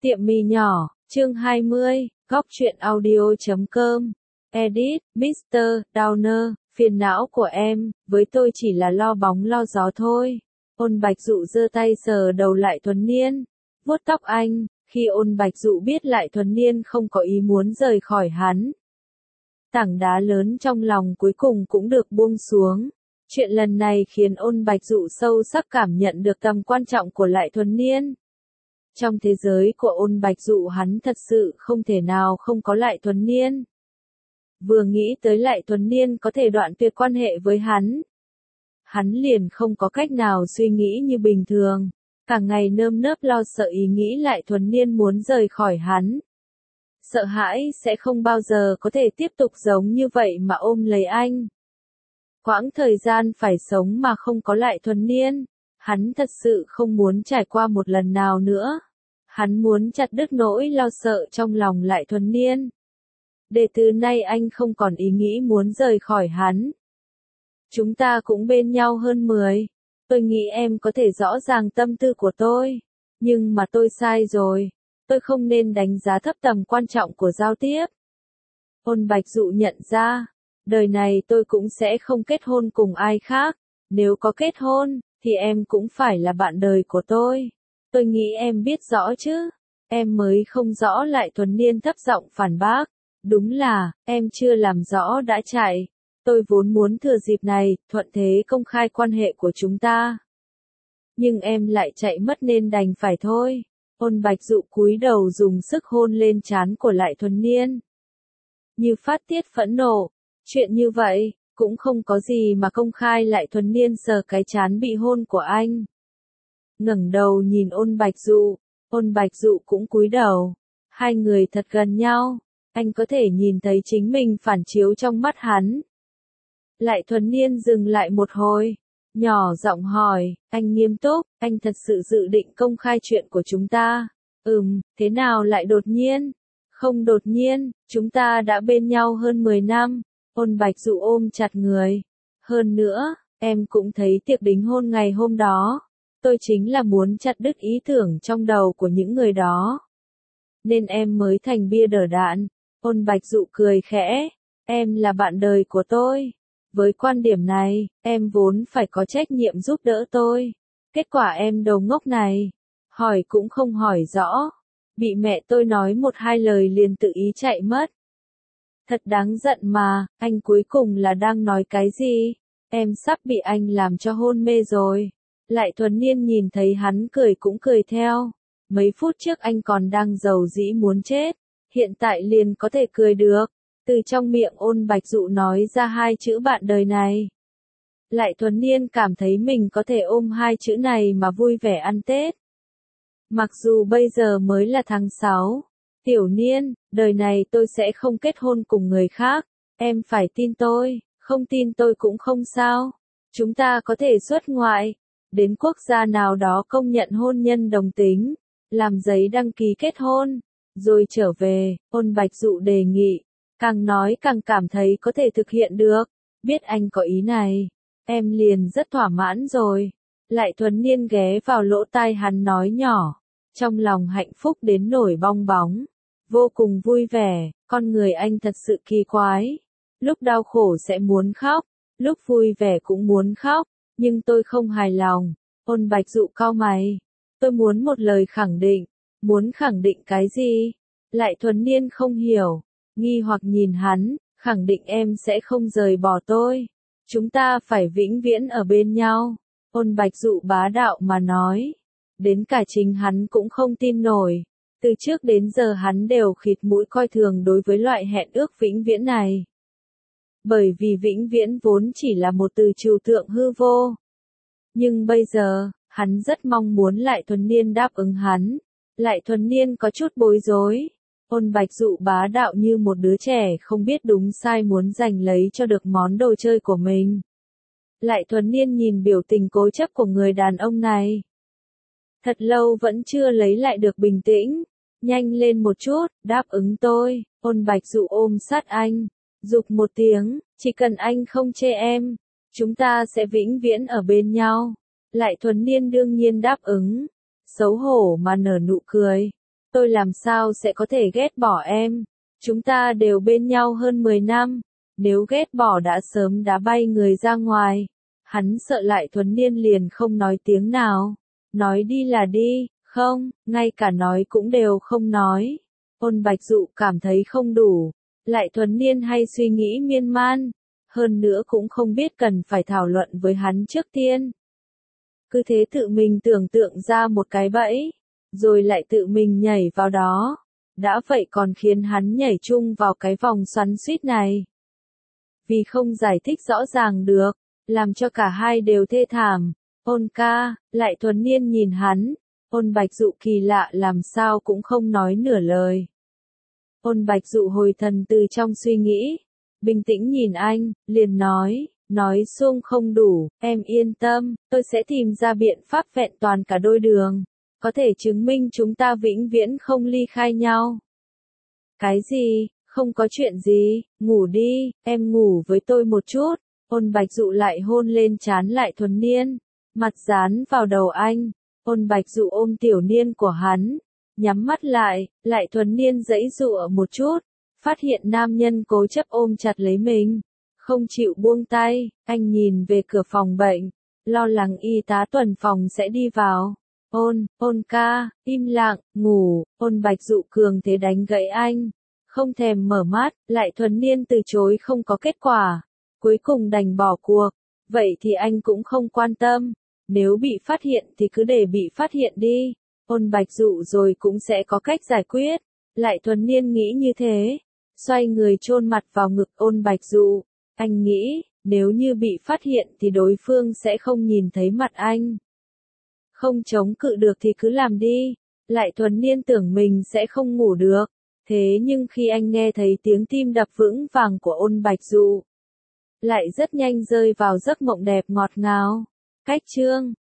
Tiệm mì nhỏ, chương 20, góc truyện audio.com. Edit, Mr. Downer, phiền não của em, với tôi chỉ là lo bóng lo gió thôi. Ôn Bạch Dụ giơ tay sờ đầu Lại Thuần Niên, vuốt tóc anh, khi Ôn Bạch Dụ biết Lại Thuần Niên không có ý muốn rời khỏi hắn. Tảng đá lớn trong lòng cuối cùng cũng được buông xuống. Chuyện lần này khiến Ôn Bạch Dụ sâu sắc cảm nhận được tầm quan trọng của Lại Thuần Niên. Trong thế giới của Ôn Bạch Dụ hắn thật sự không thể nào không có Lại Thuần Niên. Vừa nghĩ tới Lại Thuần Niên có thể đoạn tuyệt quan hệ với hắn liền không có cách nào suy nghĩ như bình thường, cả ngày nơm nớp lo sợ ý nghĩ Lại Thuần Niên muốn rời khỏi hắn. Sợ hãi sẽ không bao giờ có thể tiếp tục giống như vậy mà ôm lấy anh. Quãng thời gian phải sống mà không có Lại Thuần Niên, hắn thật sự không muốn trải qua một lần nào nữa. Hắn muốn chặt đứt nỗi lo sợ trong lòng Lại Thuần Niên, để từ nay anh không còn ý nghĩ muốn rời khỏi hắn. Chúng ta cũng bên nhau hơn 10. Tôi nghĩ em có thể rõ ràng tâm tư của tôi. Nhưng mà tôi sai rồi. Tôi không nên đánh giá thấp tầm quan trọng của giao tiếp. Ôn Bạch Dụ nhận ra, đời này tôi cũng sẽ không kết hôn cùng ai khác. Nếu có kết hôn, thì em cũng phải là bạn đời của tôi. Tôi nghĩ em biết rõ chứ. Em mới không rõ. Lại Thuần Niên thấp giọng phản bác. Đúng là, em chưa làm rõ đã chạy. Tôi vốn muốn thừa dịp này, thuận thế công khai quan hệ của chúng ta. Nhưng em lại chạy mất nên đành phải thôi. Ôn Bạch Dụ cúi đầu dùng sức hôn lên trán của Lại Thuần Niên, như phát tiết phẫn nộ. Chuyện như vậy, cũng không có gì mà công khai. Lại Thuần Niên sờ cái trán bị hôn của anh, ngẩng đầu nhìn Ôn Bạch Dụ. Ôn Bạch Dụ cũng cúi đầu. Hai người thật gần nhau. Anh có thể nhìn thấy chính mình phản chiếu trong mắt hắn. Lại Thuần Niên dừng lại một hồi, nhỏ giọng hỏi, anh nghiêm túc, anh thật sự dự định công khai chuyện của chúng ta? Thế nào lại đột nhiên? Không đột nhiên, chúng ta đã bên nhau hơn 10 năm. Ôn Bạch Dụ ôm chặt người. Hơn nữa, em cũng thấy tiệc đính hôn ngày hôm đó. Tôi chính là muốn chặt đứt ý tưởng trong đầu của những người đó, nên em mới thành bia đỡ đạn. Ôn Bạch Dụ cười khẽ, em là bạn đời của tôi. Với quan điểm này, em vốn phải có trách nhiệm giúp đỡ tôi. Kết quả em đồ ngốc này, hỏi cũng không hỏi rõ. Bị mẹ tôi nói một hai lời liền tự ý chạy mất. Thật đáng giận mà, anh cuối cùng là đang nói cái gì? Em sắp bị anh làm cho hôn mê rồi. Lại Thuần Niên nhìn thấy hắn cười cũng cười theo. Mấy phút trước anh còn đang giàu dĩ muốn chết, hiện tại liền có thể cười được. Từ trong miệng Ôn Bạch Dụ nói ra hai chữ bạn đời này, Lại Thuần Niên cảm thấy mình có thể ôm hai chữ này mà vui vẻ ăn Tết. Mặc dù bây giờ mới là tháng 6. Tiểu Niên, đời này tôi sẽ không kết hôn cùng người khác. Em phải tin tôi, không tin tôi cũng không sao. Chúng ta có thể xuất ngoại, đến quốc gia nào đó công nhận hôn nhân đồng tính, làm giấy đăng ký kết hôn, rồi trở về. Ôn Bạch Dụ đề nghị. Càng nói càng cảm thấy có thể thực hiện được. Biết anh có ý này, em liền rất thỏa mãn rồi. Lại Thuần Niên ghé vào lỗ tai hắn nói nhỏ, trong lòng hạnh phúc đến nổi bong bóng, vô cùng vui vẻ. Con người anh thật sự kỳ quái, lúc đau khổ sẽ muốn khóc, lúc vui vẻ cũng muốn khóc, nhưng tôi không hài lòng. Ôn Bạch Dụ cau mày, tôi muốn một lời khẳng định. Muốn khẳng định cái gì? Lại Thuần Niên không hiểu, nghi hoặc nhìn hắn. Khẳng định em sẽ không rời bỏ tôi. Chúng ta phải vĩnh viễn ở bên nhau. Ôn Bạch Dụ bá đạo mà nói. Đến cả chính hắn cũng không tin nổi. Từ trước đến giờ hắn đều khịt mũi coi thường đối với loại hẹn ước vĩnh viễn này. Bởi vì vĩnh viễn vốn chỉ là một từ trừu tượng hư vô. Nhưng bây giờ, hắn rất mong muốn Lại Thuần Niên đáp ứng hắn. Lại Thuần Niên có chút bối rối. Ôn Bạch Dụ bá đạo như một đứa trẻ không biết đúng sai muốn giành lấy cho được món đồ chơi của mình. Lại Thuần Niên nhìn biểu tình cố chấp của người đàn ông này, thật lâu vẫn chưa lấy lại được bình tĩnh. Nhanh lên một chút, đáp ứng tôi. Ôn Bạch Dụ ôm sát anh, giục một tiếng, chỉ cần anh không chê em, chúng ta sẽ vĩnh viễn ở bên nhau. Lại Thuần Niên đương nhiên đáp ứng, xấu hổ mà nở nụ cười. Tôi làm sao sẽ có thể ghét bỏ em? Chúng ta đều bên nhau hơn 10 năm. Nếu ghét bỏ đã sớm đá bay người ra ngoài. Hắn sợ Lại Thuần Niên liền không nói tiếng nào. Nói đi là đi, không, ngay cả nói cũng đều không nói. Ôn Bạch Dụ cảm thấy không đủ. Lại Thuần Niên hay suy nghĩ miên man. Hơn nữa cũng không biết cần phải thảo luận với hắn trước tiên. Cứ thế tự mình tưởng tượng ra một cái bẫy. Rồi lại tự mình nhảy vào đó. Đã vậy còn khiến hắn nhảy chung vào cái vòng xoắn xuýt này. Vì không giải thích rõ ràng được, làm cho cả hai đều thê thảm. Ôn ca, Lại Thuần Niên nhìn hắn. Ôn Bạch Dụ kỳ lạ làm sao cũng không nói nửa lời. Ôn Bạch Dụ hồi thần từ trong suy nghĩ. Bình tĩnh nhìn anh, liền nói xuông không đủ, em yên tâm, tôi sẽ tìm ra biện pháp vẹn toàn cả đôi đường. Có thể chứng minh chúng ta vĩnh viễn không ly khai nhau. Cái gì, không có chuyện gì, ngủ đi, em ngủ với tôi một chút. Ôn Bạch Dụ lại hôn lên trán Lại Thuần Niên, mặt dán vào đầu anh. Ôn Bạch Dụ ôm Tiểu Niên của hắn, nhắm mắt lại, Lại Thuần Niên giãy giụa một chút, phát hiện nam nhân cố chấp ôm chặt lấy mình, không chịu buông tay. Anh nhìn về cửa phòng bệnh, lo lắng y tá tuần phòng sẽ đi vào. Ôn ca, im lặng, ngủ. Ôn Bạch Dụ cường thế đánh gãy anh, không thèm mở mắt. Lại Thuần Niên từ chối không có kết quả, cuối cùng đành bỏ cuộc. Vậy thì anh cũng không quan tâm, nếu bị phát hiện thì cứ để bị phát hiện đi. Ôn Bạch Dụ rồi cũng sẽ có cách giải quyết. Lại Thuần Niên nghĩ như thế, xoay người chôn mặt vào ngực Ôn Bạch Dụ. Anh nghĩ, nếu như bị phát hiện thì đối phương sẽ không nhìn thấy mặt anh. Không chống cự được thì cứ làm đi. Lại Thuần Niên tưởng mình sẽ không ngủ được. Thế nhưng khi anh nghe thấy tiếng tim đập vững vàng của Ôn Bạch Dụ, lại rất nhanh rơi vào giấc mộng đẹp ngọt ngào. Cách chương